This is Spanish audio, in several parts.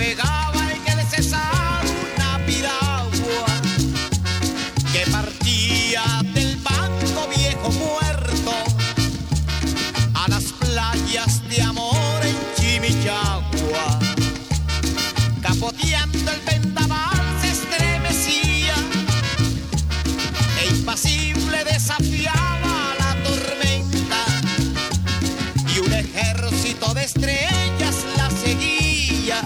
Navegaba en el Cesar una piragua que partía del Banco Viejo Muerto a las playas de amor en Chimichagua. Capoteando el vendaval se estremecía e impasible desafiaba la tormenta, y un ejército de estrellas la seguía,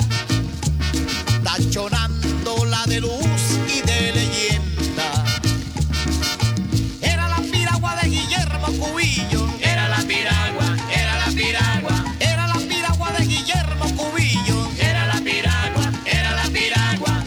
tachonándola de luz y de leyenda. Era la piragua de Guillermo Cubillo. Era la piragua, era la piragua. Era la piragua de Guillermo Cubillo. Era la piragua, era la piragua.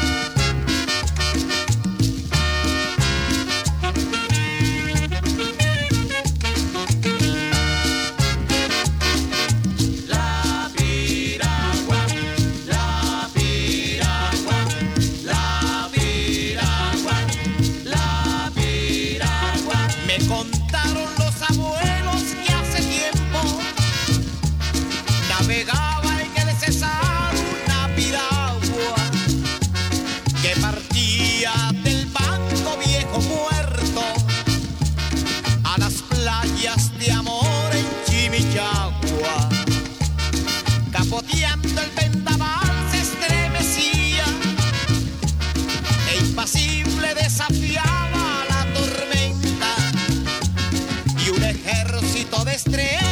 La piragua, la piragua, la piragua, la piragua. Me contaron los abuelos que hace tiempo navegaba en el Cesar una piragua que partía del Banco Viejo Muerto a las playas de amor en Chimichagua. Capoteando el vendaval se estremecía e impasible desafiaba la tormenta, y un ejército de estrellas